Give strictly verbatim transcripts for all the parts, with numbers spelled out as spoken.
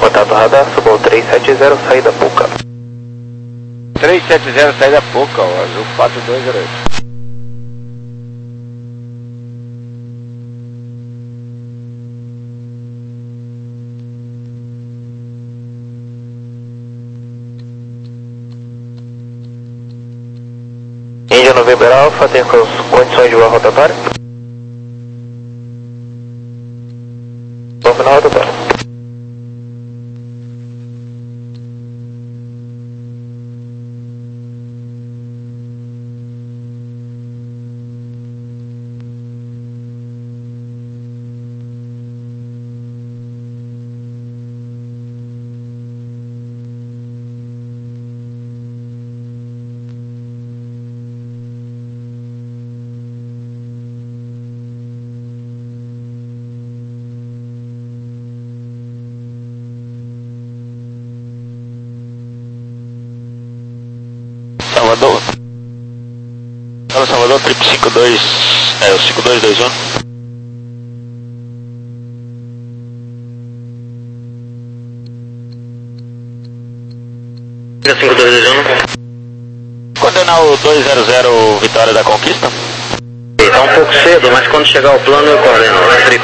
contato radar, suba três sete zero, saída Puca. três sete zero, saída Puca, ó, azul quatro dois zero oito. Índia November Alpha, tem condições de voar rotatória? Vamos na rotatória. Salvador. Fala Salvador, trip cinco dois, é o cinco dois dois um. cinco dois dois um. Coordenar o dois zero zero Vitória da Conquista. Tá um pouco cedo, mas quando chegar ao plano eu coordeno, é trip.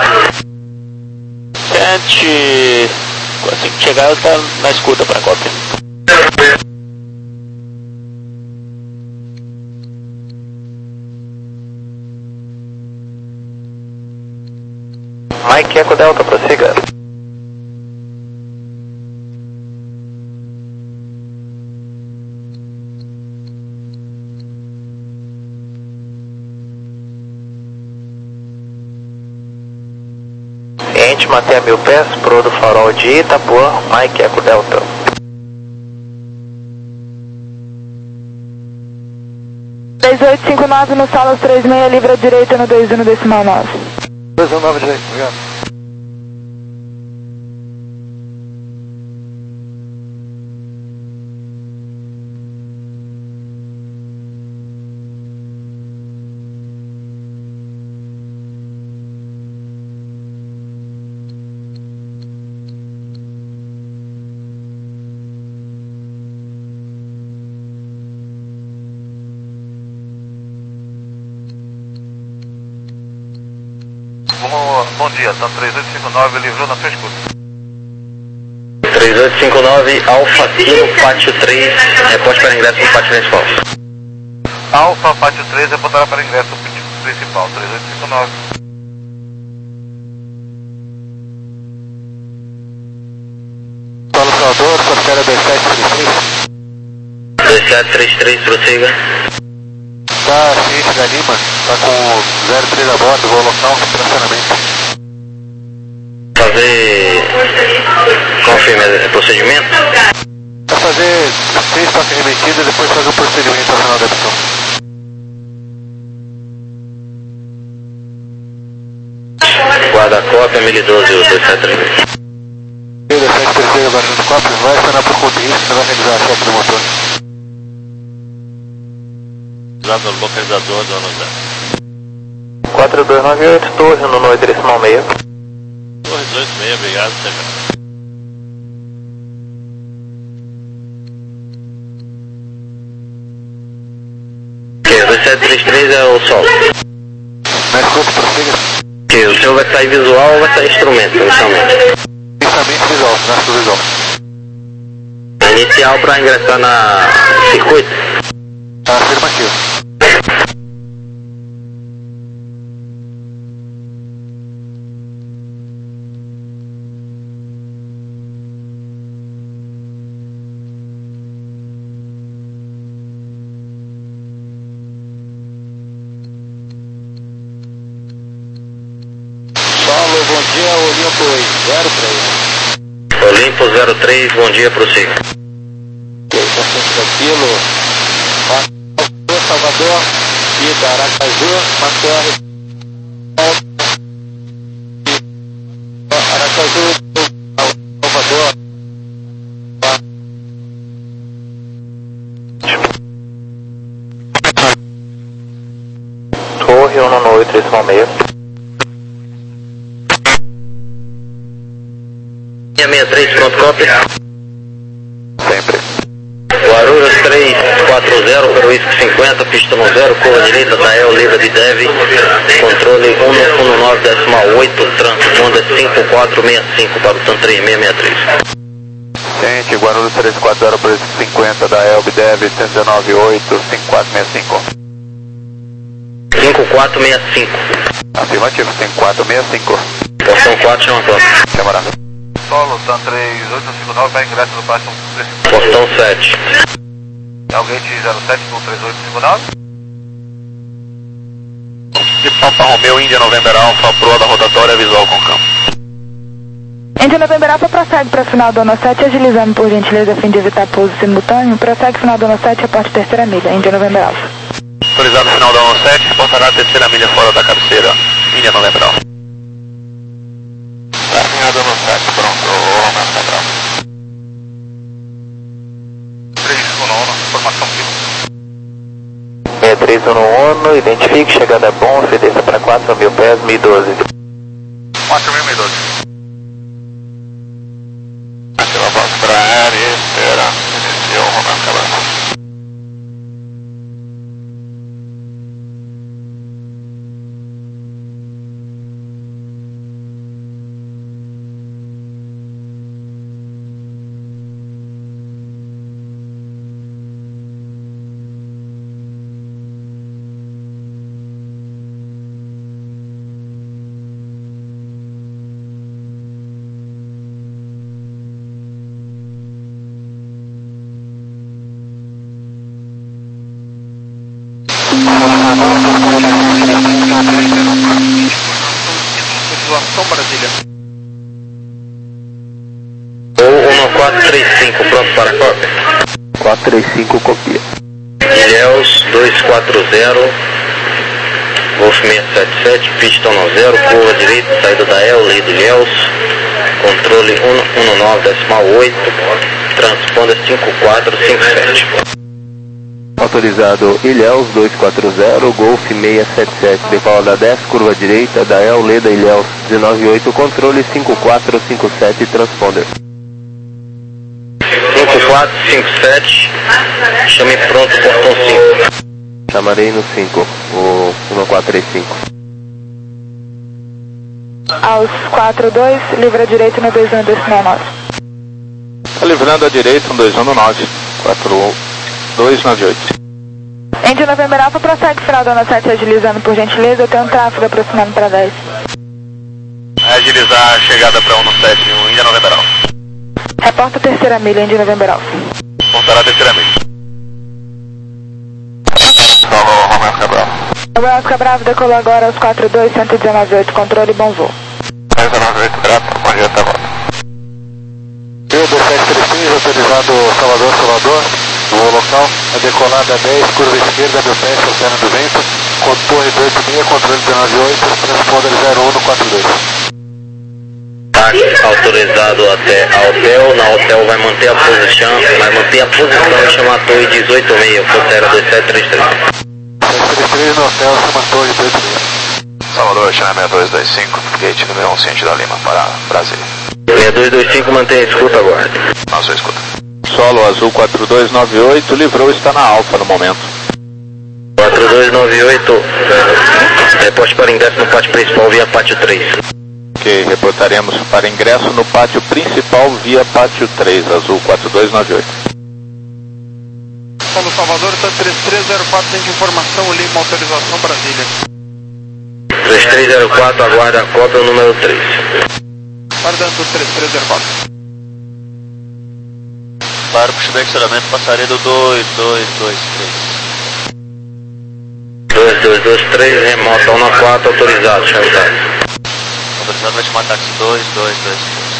Sente, assim que chegar eu tá na escuta para cópia. Mike Eco Delta, prossiga. Ciente, mantenha mil pés, pro do farol de Itapuã, Mike Eco Delta. três oito cinco nove no Salas três seis, livre à direita no dois um decimal nove. dois um nove direito, obrigado. Bom dia, tá três oito cinco nove, livrou na sua escuta. três oito cinco nove, Alfa Kilo, Pátio três, reporte para ingresso no pátio principal. Alfa, Pátio três, reportará para ingresso principal, três oito cinco nove. Paulo Salvador, Sofera dois sete três três. dois sete três três, prossiga. Tá, ciente da Lima, tá com zero três a bordo, voo local, estacionamento. Fazer... confirme o procedimento? Vai fazer seis toques remetidos e depois fazer o procedimento ao final da opção. Guarda-cópia, mil doze, dois sete três. dois sete três três, guardando cópias, vai acionar por conta disso, você vai realizar a choque do motor. Usando o localizador do ano quatro dois nove oito, torre no nove decimal seis. Torre dois seis, obrigado, Sérgio. Ok, dois sete três três é o solo. Na escuta, prossiga. Ok, o seu vai sair visual ou vai sair instrumento, inicialmente? Pensamento visual, tráfego visual. Inicial para ingressar na circuito. Afirmativo. Solo, bom dia, Olimpo zero três. Olimpo zero três, bom dia, prossiga. Bastante tranquilo. Salvador, Ida, Aracaju, Maceió, Aracaju, Salvador. Torre um no oito decimal seis. sessenta e três, pronto, cópia. Sempre. Guarulhos três quatro zero, para o Whisky cinquenta, pista no zero, curva direita, Dael, Lida de Deve, controle um um nove decimal oito, transponda cinco quatro seis cinco para o TAM três seis seis três. Gente, Guarulhos três quatro zero, por cinquenta da Elb Dev, cento e dezenove oito, cinco quatro seis cinco. cinco quatro seis cinco. Afirmativo, cinco quatro seis cinco. Portão quatro, chama quatro. Chamará. Solo, TAM três oito cinco nove, para ingresso no pátio principal. Portão sete. Elgate zero sete do três oito cinco nove. De Papa Romeo, Índia, November Alpha, proa da rotatória, visual com campo. Índia November Alpha prossegue para final do ano sete, agilizando por gentileza a fim de evitar pouso simultâneo. Prossegue final do ano sete, reporte terceira milha, Índia November Alpha. Autorizado final da ano sete, reportará a terceira milha fora da cabeceira, Índia November Alpha. Tá final do ano sete, pronto, Romeo Central. três um um, informação aqui. seis três um um, identifique, chegada é bom, ofereça para quatro mil pés, mil e doze. quatro mil e doze. Ativa a voz para a área, espera, iniciou o Romeo Cabral. Situação Brasília. um quatro três cinco, pronto para cópia. quatro três cinco, copia. Ilhéus dois quatro zero, Golf seis sete sete, pista no zero, curva direita, saída da El, Lida Ilhéus, controle um um nove decimal oito, transponda cinco quatro cinco sete. Autorizado Ilhéus dois quatro zero, Golf seis sete sete, decola da dez, curva direita, Dael, Leda, Ilhéus dezenove oito, controle cinco quatro cinco sete, transponder. cinco quatro cinco sete, chame pronto, portão cinco. Chamarei no cinco, o um quatro três cinco. Aos quatro dois, livra direito no dois um decimal nove. Tá livrando a direita, um dois um nove, quatro dois nove oito. Índia November Alpha prossegue final do ano sete, agilizando por gentileza. Eu tenho um tráfego aproximando para dez. Agilizar a chegada para um no sete, o Índia November Alpha. Reporta terceira milha, Índia November Alpha. Reportará a terceira milha. Solo Romeo Cabral. Romeo Oscar Bravo decolou agora aos quatro dois, cento e dezenove oito, controle bom voo. cento e dezenove oito, grato, bom dia, até volta. Rio dois sete três seis, autorizado Salvador, Salvador. Voo local, a decolada dez, curva esquerda, meu pé, oceano do vento, com torre dois oito seis, controle dezenove oito, transponder zero um no quatro dois. Táxi autorizado até a hotel, na hotel vai manter a posição, vai manter a posição e chamar a torre dezoito seis, fronteira dois sete três três. dois três três no hotel, chama torre dezoito seis. Salvador, China seis dois dois cinco, gate número um, Ciente da Lima, para Brasília. seis dois dois cinco, mantém a escuta, aguarde. Nossa, escuta. Solo Azul quatro dois nove oito, livrou, está na Alfa no momento. quatro dois nove oito, reporte para ingresso no pátio principal via pátio três. Ok, reportaremos para ingresso no pátio principal via pátio três, Azul quatro dois nove oito. Solo Salvador, TAM três três zero quatro, tem de informação, Lima, autorização Brasília. três três zero quatro, aguarda a cópia, o número três. Guardando três três zero quatro. Para o puxo do aceleramento, passaria do dois dois dois três. dois dois dois três, remota um quatro, autorizado, chame táxi. Autorizado vai chamar táxi dois dois dois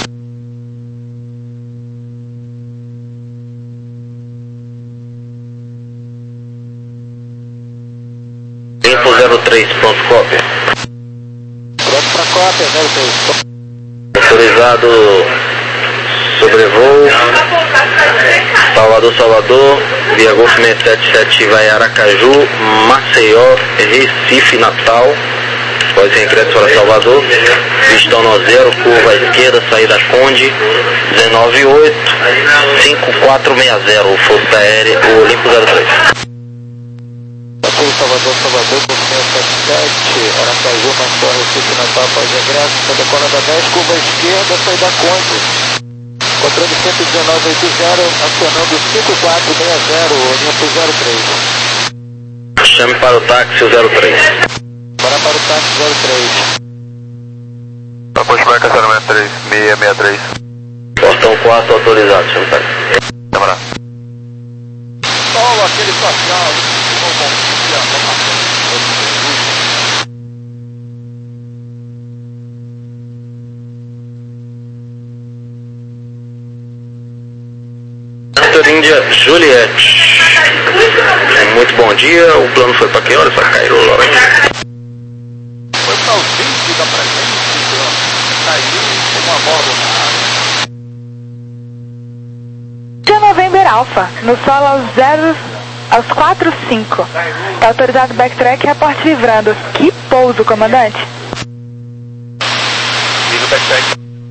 três. cinco zero três, pronto, cópia. Pronto para cópia, zero três. Autorizado sobrevoo Salvador, Salvador, via Golf seis sete sete vai Aracaju, Maceió, Recife, Natal, após ingresso para Salvador, pistão no zero, curva à esquerda, saída Conde, dezenove oito, cinco quatro seis zero, Força Aérea, o Olimpo zero três. Sul Salvador, Salvador, movimento sete sete, Aracaju, Natal, Recife, Natal, após ingresso, decola da dez, curva à esquerda, saída Conde. Controle cento e dezenove oitenta, acionando cinco quatro seis zero, Olimpo zero três. Chame para o táxi o zero três. Para para o táxi zero três. Para pushback acionamento três seis seis três. Portão quatro autorizado, chame para. Câmara. Solo aquele social, bom dia, Índia Juliette. Muito bom dia, o plano foi para que hora? Para Cairo, Lorena? Foi para o vinte da presente, caiu uma borda na área. November Alpha, no solo aos zero, aos quatro cinco. É autorizado backtrack e reporte livrando. Que pouso, comandante? Liga o backtrack.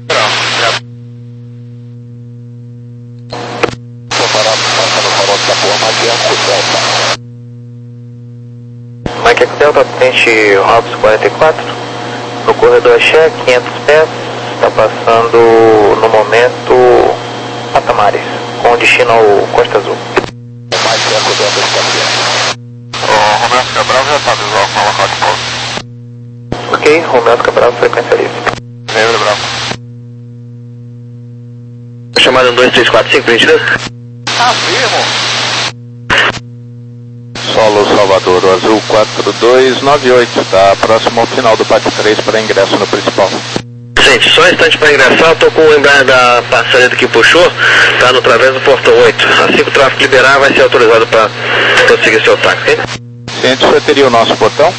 Mike Delta, atende Robson quarenta e quatro, no corredor Axé, quinhentos pés, está passando no momento Patamares, com destino ao Costa Azul. Mais eco Delta está O Romeu Cabral já está visual com a local de pouso. Ok, Romeu Cabral, frequência livre. Lembra, Bravo. Chamada um dois três quatro cinco, por gentileza. Afirmo. Solo Salvador, o Azul quatro dois nove oito, está próximo ao final do pátio três para ingresso no principal. Gente, só um instante para ingressar, eu estou com o embrague da passaredo que puxou, está no través do portão oito. Assim que o tráfego liberar, vai ser autorizado para prosseguir seu táxi, ok? Ciente, você teria o nosso portão?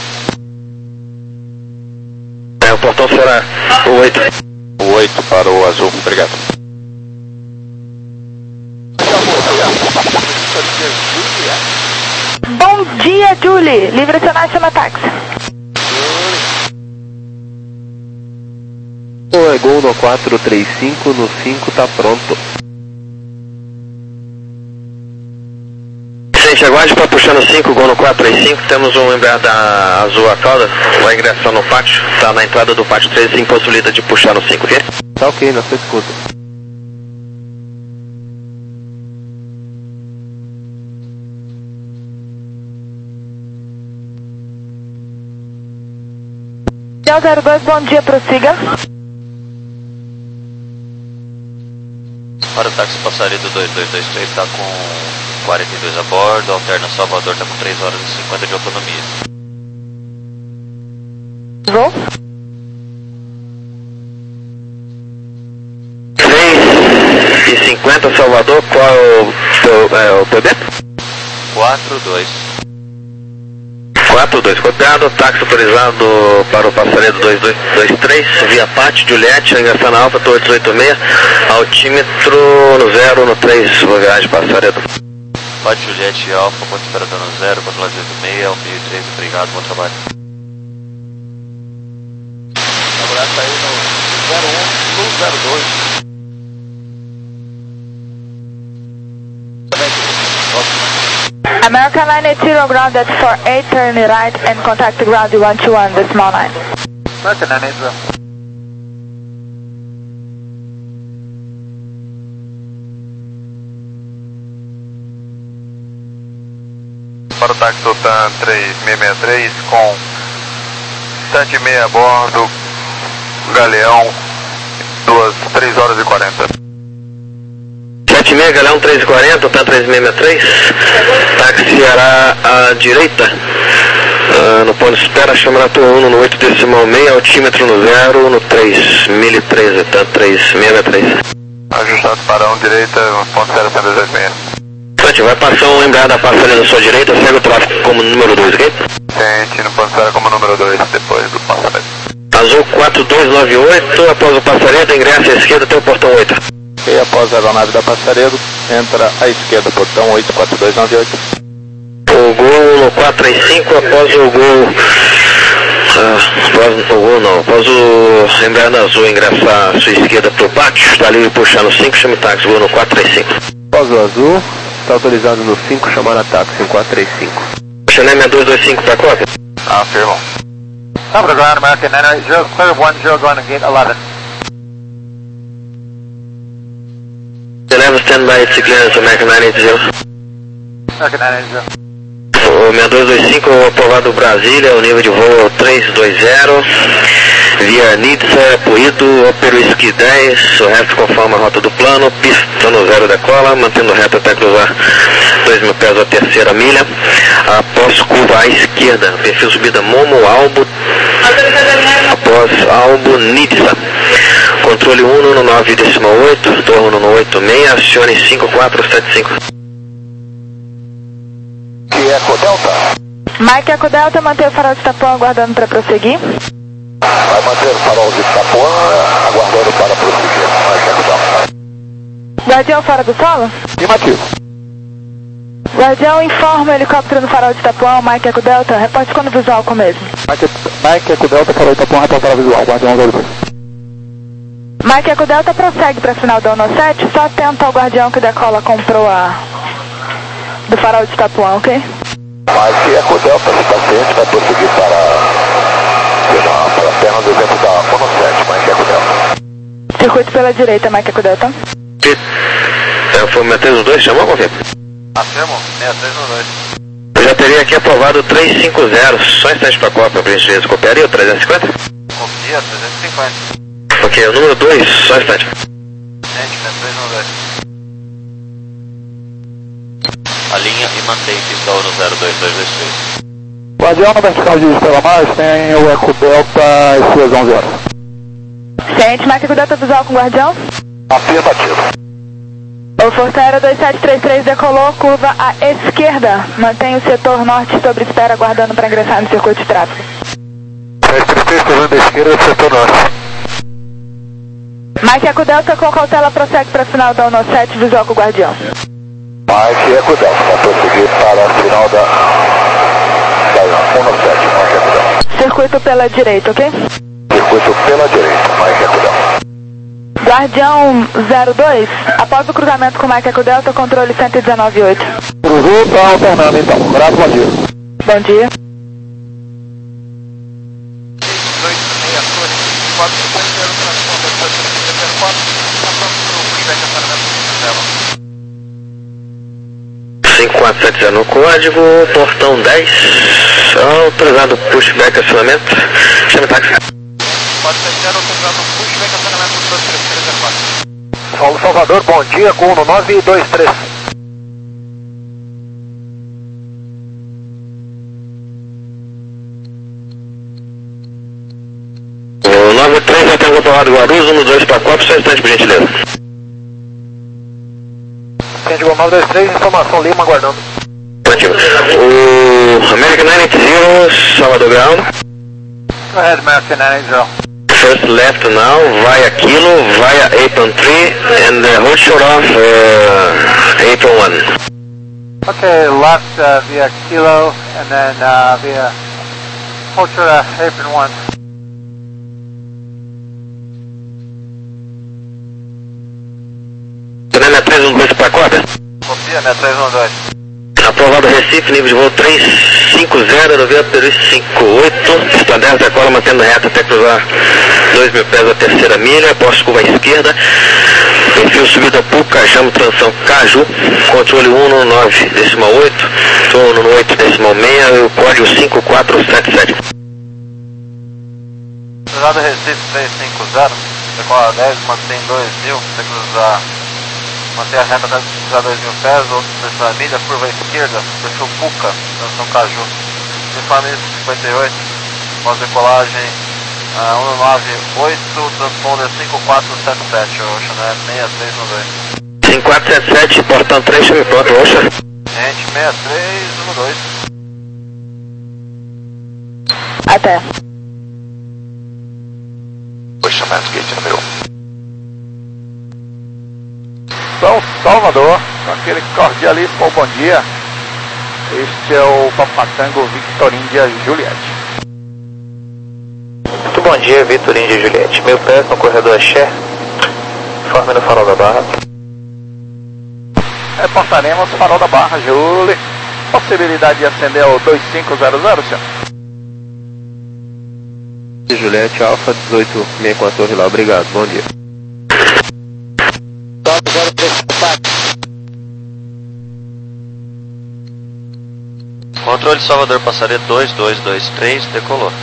É, o portão será o oito. O oito para o Azul, obrigado. Bom dia, Julie. Livre acionar, chama táxi. O é Gol no quatro três cinco, no cinco tá pronto. Gente, aguarde para puxar no cinco, Gol no quatro três cinco. Temos um embrague da Azul a cauda, vai ingressar no pátio, está na entrada do pátio três, impossibilita de puxar no cinco, ok? Tá ok, na sua escuta. zero dois, bom dia, prossiga. Para o táxi passaredo dois dois dois três está com quarenta e dois a bordo, alterna Salvador está com três horas e cinquenta de autonomia. Vou. três e cinquenta Salvador, qual é o teu, é, o P B? quatro dois. quatro dois, copiado, táxi autorizado para o passaredo dois dois dois três, via Pátio, Juliette, ingressando na Alfa, oito oito seis, altímetro no zero, no três, viagem passaredo. Pátio, Juliette, Alfa, ponto operador no zero, controle oito seis, ao mil e três, obrigado, bom trabalho. Agora está aí no zero um, no zero dois. American nine eight zero, ground at four eight, turn right and contact the ground one two one, the small nine. American nine eight zero. Para o táxi Sultan três seis seis três com sete e meia a bordo, Galeão, duas, três horas e quarenta. sete e meia, Galeão três e quarenta, P três seis seis três, táxi irá à direita, uh, no ponto de espera, chamada um no oito decimal seis, altímetro no zero, no três, mil e treze, P três seis seis três. Ajustado para um direita, ponto zero cento e dezoito seis. Vai passar um lembrado da passagem na sua direita, segue o tráfego como número dois, ok? Tente no ponto zero como número dois, depois do passamento. Azul quatro dois nove oito, após o passaredo, ingressa à esquerda até o portão oito. E após a aeronave da Passaredo, entra à esquerda, portão oito quatro dois nove oito. O Gol no quatro três cinco, após o Gol após, ou não, após o Embraer Azul ingressar a sua esquerda pro pátio, está livre puxar no cinco, chame táxi, voo no quatro três cinco. Após o azul, está autorizado no cinco, chamar a táxi em quatro três cinco. Chanel seis dois dois cinco para cópia. Afirmo. Number to ground, American nine eight zero, clear of one zero, going to gate eleven. Geneva standby to clearance, American nine eight zero. American nine eight zero. O seis dois dois cinco, aprovado Brasília, o nível de voo três dois zero, via Nitsa, Puíto, Opero Whisky dez, o resto conforme a rota do plano, pista no zero decola, mantendo reto até cruzar dois mil pés a terceira milha, após curva à esquerda, perfil subida Momo, Albo, após Albo, Nitsa, controle um no nove decimal oito, torno no oito seis, acione cinco quatro sete cinco. Eco Delta. Mike Eco Delta, manter o farol de Itapuã aguardando para prosseguir. Vai manter o farol de Itapuã aguardando para prosseguir. Mike Eco Delta. Guardião fora do solo? Afirmativo. Guardião informa o helicóptero no farol de Itapuã, Mike Eco Delta, reporte quando visual com o mesmo. Mike, Mike Eco Delta, farol de Itapuã, reportar visual. Guardião zero dois. Mike Eco Delta prossegue para final da ONO sete, só atento ao guardião que decola com proa do farol de Itapuã, ok? Mike Eco Delta, está ciente, vai prosseguir para, para a perna do vento da ONO sete, Mike Eco Delta. Circuito pela direita, Mike Eco Delta. É, foi o seis três um dois, chamou, confia? Afirmo, seis três um dois. Eu já teria aqui aprovado três cinco zero, só instante para cópia, por gentileza, copiaria o trezentos e cinquenta? Copia, trezentos e cinquenta. Ok, o número dois, só instante. Gente, seis três um dois. Alinha e mantém pista no zero dois dois dois três. Guardião no vertical de Estrela Mar, tem o Eco Delta e suas onze horas. Ciente, Mike Eco Delta visual com guardião. Afirmativo. O Força Aérea dois sete três três decolou, curva à esquerda. Mantém o setor norte sobre espera, aguardando para ingressar no circuito de tráfego. sete três três, curvando à esquerda do setor norte. Mike Eco Delta com cautela prossegue para final da ONO sete, visual com o guardião. Mike Eco Delta, vai prosseguir para a final da, da ONO sete, Mike Eco Delta. Circuito pela direita, ok? Circuito pela direita, Mike Eco Delta. Guardião zero dois, após o cruzamento com Mike Eco Delta, controle cento e dezenove ponto oito. Cruzou, tá alternando então. Grato, bom dia. Bom dia. cinco quatro sete zero no código, portão dez, autorizado pushback acionamento, chame táxi. quatro sete zero, autorizado pushback acionamento dois três três zero quatro. Paulo Salvador, bom dia, com o nove dois três. O nove três já tem aprovado Guarulhos, um dois para quatro, só instante, por gentileza. Central nove dois três, informação Lima, aguardando. Positivo. O American nine eight zero, Salvador Ground. Go ahead, American nine eight zero. First left now, via Kilo, via apron three, and uh, hold short off uh, apron one. Okay, left uh, via Kilo, and then uh, via Ultra apron one. Janela três um dois para cópia. Copia, seis três um dois. Aprovado Recife, nível de voo três cinco zero, noventa Peru cinco oito, pista dez da cola, mantendo reto até cruzar dois mil pés a terceira milha, após curva à esquerda, perfil subida Puca, chamo transição Caju, controle um no nove decimal oito, torno no oito decimal seis, o código cinco quatro sete sete. Cruzado Recife três cinco zero, decola dez, mantém dois mil, até cruzar, manter a reta até cruzar dois mil pés, outro terceira milha, curva à esquerda, perfil Puca, transição Caju. Uniforme cinquenta e oito, pós decolagem uh, um nove oito, transponder cinco quatro sete sete, o Chanel seis três um dois. cinco quatro sete sete, portão três, chame pronto, Oxa. Gente, seis três um dois. Até. Oxa, mais gate número um. São Salvador, com aquele cordialíssimo bom dia. Este é o Papatango Victor India Juliette. dia, Vitor Índia Juliette. Mil pés no corredor Axé. Informe no farol da Barra. Reportaremos farol da Barra, Júlio. Possibilidade de acender o dois cinco zero zero, senhor? Juliette, Alfa dezoito sessenta e quatro, Torre lá, obrigado, bom dia. Controle Salvador Passaria dois dois dois três, decolou.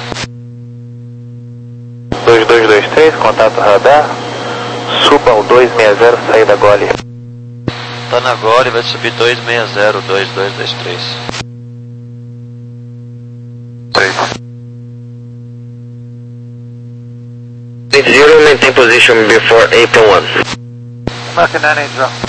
dois dois dois três, contato radar. Suba ao dois seis zero, saída Gole. Tá na Gole, vai subir dois seis zero, dois dois dois três. três. Zero, maintain position before April one. American nine eight zero.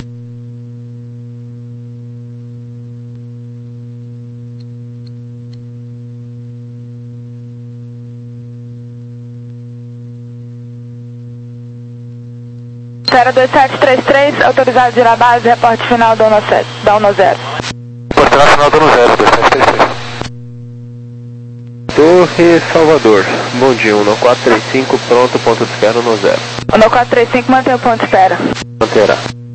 Zero dois sete três três, autorizado de ir à base, reporte final da ONO sete, da ONO zero. Reporte final da ONO zero, dois sete três três. Torre Salvador, bom dia, ONO quatro três cinco, pronto, ponto de espera, ONO zero. ONO quatro três cinco, mantém o ponto de espera. Manterá.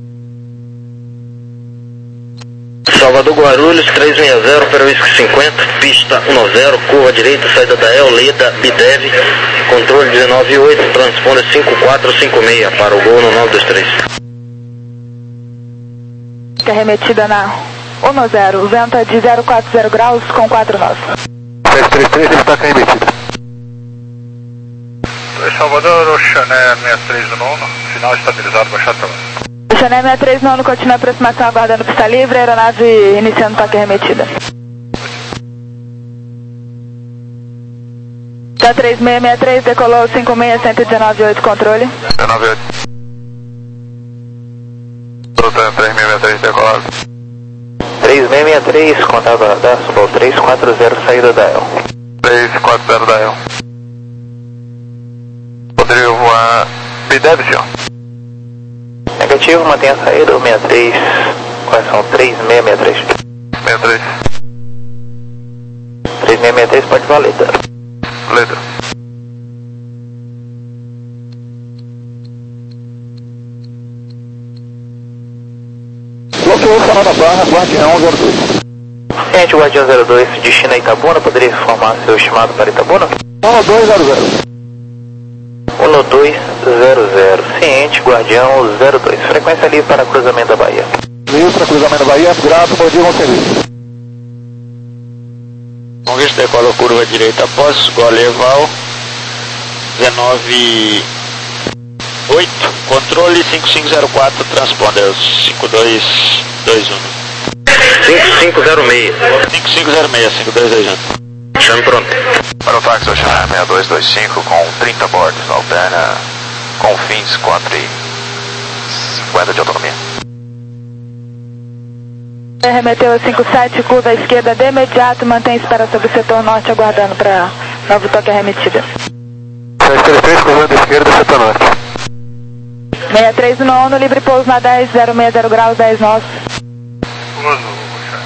Salvador Guarulhos, três seis zero, para o Whisky cinquenta, pista um zero, curva direita, saída da El, Leda, Bidev, controle dezenove oito, transponder cinco quatro cinco seis, para o gol no nove dois três. Que é remetida na ONO zero, vento é de zero quatro zero graus com quatro nove. sete três três, ele está com a remetida. Salvador, Oxané sessenta e três do nono, final estabilizado, baixado para baixo. Oxané sessenta e três nono, continua a aproximação aguardando pista livre, aeronave iniciando toque remetida. Tá três seis seis três, decolou cinco seis, cento e dezenove oito, controle. dezenove oito. Voltando, três seis seis três, decolado. três seis seis três, contato radar, suba ao três quatro zero, saída da El. três quatro zero da El. Poderia voar Bidev, senhor? Negativo, mantenha a saída, sessenta e três, quais são? três seis seis três. sessenta e três. três seis seis três pode valer, tá? Letra. Bloqueou o farol da Barra, Guardião zero dois. Ciente, Guardião zero dois, destino a Itabuna, poderia informar seu estimado para Itabuna? ONO dois zero zero. ONO dois zero zero, ciente, Guardião zero dois, frequência livre para cruzamento da Bahia. Livre para cruzamento da Bahia, grato, bom dia, bom serviço. Convite decola curva direita após, Goleval dezenove oito, controle cinco cinco zero quatro, transponder cinco dois dois um. cinco cinco zero seis. cinco cinco zero seis, cinco dois dois um. Chame pronto. Para o táxi Oxané seis dois dois cinco com trinta bordos, alterna com fins quatro e cinquenta de autonomia. Remeteu a cinco sete, curva à esquerda de imediato, mantém espera sobre o setor norte, aguardando para novo toque remetida. sete três três, cruzando à esquerda, setor norte. sessenta e três no nono, livre pouso na dez, zero seis zero graus, dez nove. Pouso.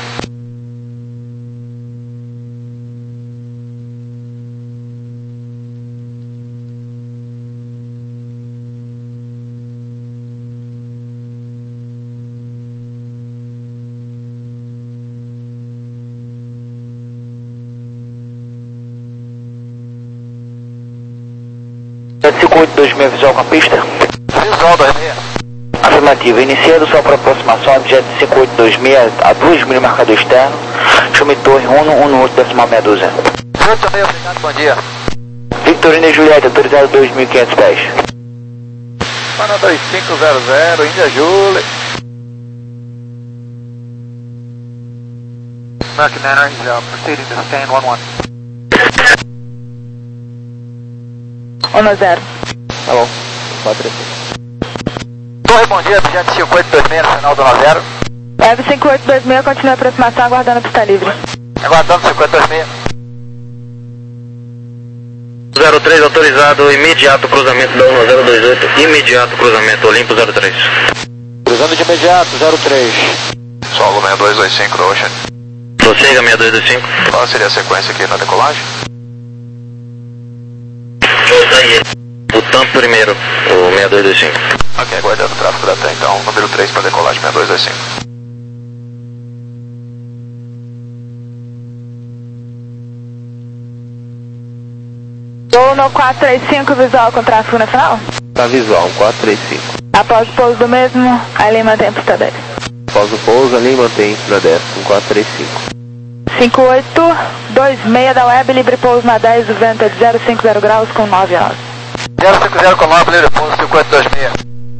sete cinco oito dois seis, visual com a pista? Visual dois seis. Afirmativa, iniciando sua aproximação a jet cinco oito dois seis a dois mil marcador externo, chame torre um um oito decimal meia dúzia. Muito bem, obrigado, bom dia. Victorina e Juliette, autorizado dois mil e quinhentos pés. Para dois cinco zero zero, Índia Júlia. American nine eight zero, proceeding to stand one one. ONO zero. Tá bom, quatro três seis. Torre, bom dia, jet cinco oito dois seis, no final do ONO zero. Web cinco oito dois seis, continua a aproximação, aguardando pista livre. Aguardando cinco oito dois seis. zero três autorizado, imediato cruzamento da ONO zero dois oito, imediato cruzamento, Olimpo zero três. Cruzando de imediato, zero três. Solo seis dois dois cinco do Ocean. Prossiga seis dois dois cinco. Qual seria a sequência aqui na decolagem? Voltando Tam primeiro, o seis dois dois cinco. Ok, aguardando o tráfego da TAM, então, número três para decolagem seis dois dois cinco. Gol no quatro três cinco, visual com tráfego nacional? Tá visual, um quatro três cinco. Após o pouso do mesmo, a linha mantém pista dez. Após o pouso, a linha mantém pista dez, um quatro três cinco. cinco oito dois seis da Web, livre pouso na dez, o vento é de zero cinco zero graus com nove nove. zero cinco zero com nove, livre pouso cinco oito dois seis.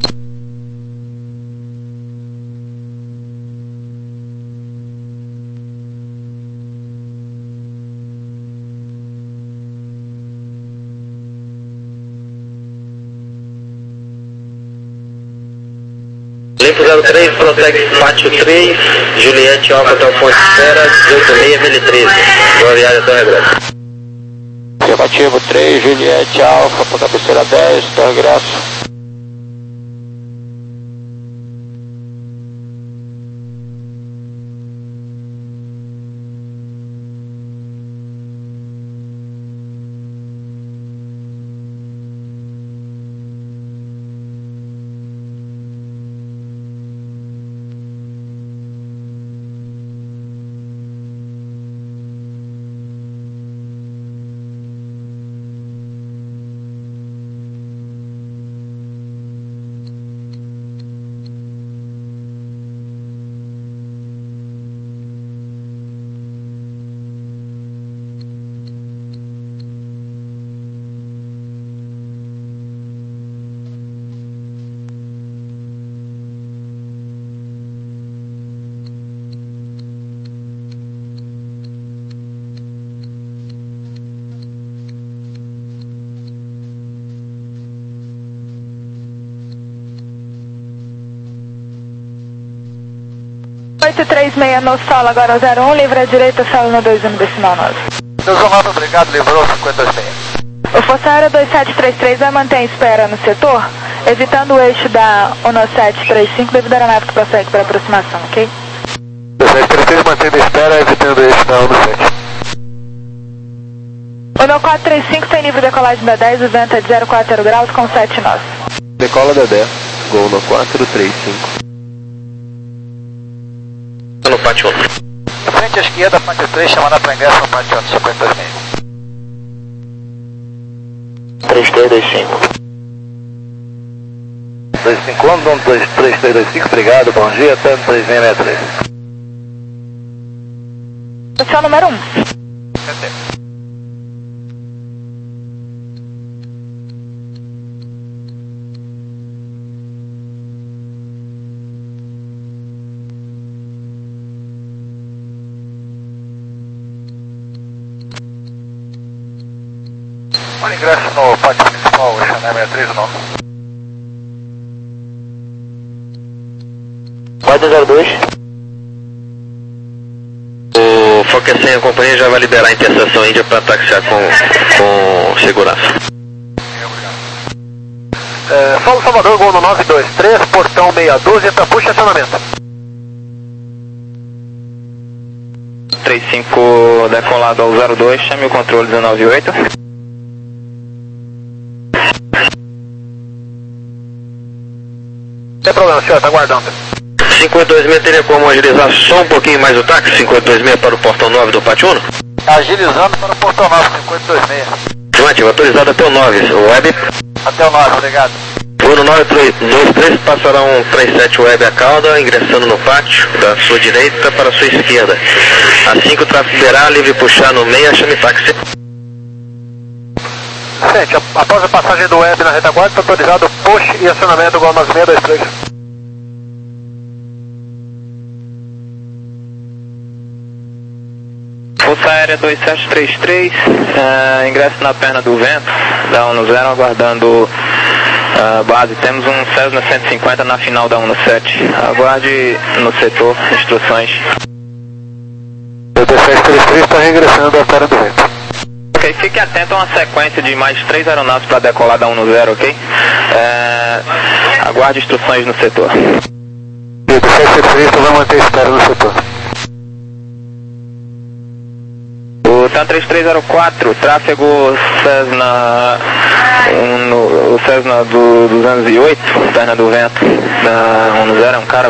Limpo zero três, Protect Pátio três, Juliette Alfa até o ponto de espera, dezoito seis, mil e treze. Boa viagem até o regresso. Afirmativo três, Juliette Alfa, para cabeceira dez, até o regresso. oito três seis no solo, agora zero um, livre à direita, solo no dois um, decimal nove. nove, obrigado, livrou cinco dois seis. O Força Aérea dois sete três três vai manter espera no setor, evitando o eixo da um sete três cinco devido à aeronave que prossegue para aproximação, ok? dois sete três três mantendo espera, evitando o eixo da um sete. O no quatro três cinco tem livre decolagem da dez, o vento é de zero quatro zero graus com sete nove. Decola da dez, gol no quatro três cinco. No pátio um. Frente à esquerda, pátio três, chamada para ingresso no pátio um, cinco dois seis. três três dois cinco. dois cinco um, dois três três dois cinco, obrigado, bom dia, até três seis seis três. Esse é o número um. Olha ingresso no pátio principal, eixo sessenta e três não. quatro zero dois. O Fokker cem, a companhia já vai liberar a interseção Índia para taxiar com, com segurança. É, Solo Salvador, gol no nove dois três, portão seis um dois, para puxa acionamento. três cinco decolado ao zero dois, chame o controle dezenove oito. Sem problema, senhor, está aguardando. cinco oito dois seis teria como agilizar só um pouquinho mais o táxi, cinco oito dois seis para o portão nove do pátio um? Agilizando para o portão nove, cinco oito dois seis. Afirmativo, autorizado até o nove, o web. Até o nove, obrigado. Voo no nove dois três, passará um três sete web a cauda, ingressando no pátio, da sua direita para a sua esquerda. Assim que o tráfego liberar, livre puxar no meio, chame táxi. Gente, após a passagem do web na retaguarda, está autorizado push e acionamento igual nove seis dois três. Força Aérea dois sete três três, uh, ingresso na perna do vento, da um zero, aguardando uh, base. Temos um Cessna cento e cinquenta na final da um sete. Aguarde no setor, instruções. O dois sete três três está regressando à perna do vento. Ok, fique atento a uma sequência de mais três aeronaves para decolar da um zero, ok? Uh, aguarde instruções no setor. E o dois sete três três vai manter espera no setor. O Então três três zero quatro, tráfego Cessna, um, no, o Cessna do duzentos e oito, perna do vento, da um zero, é um cara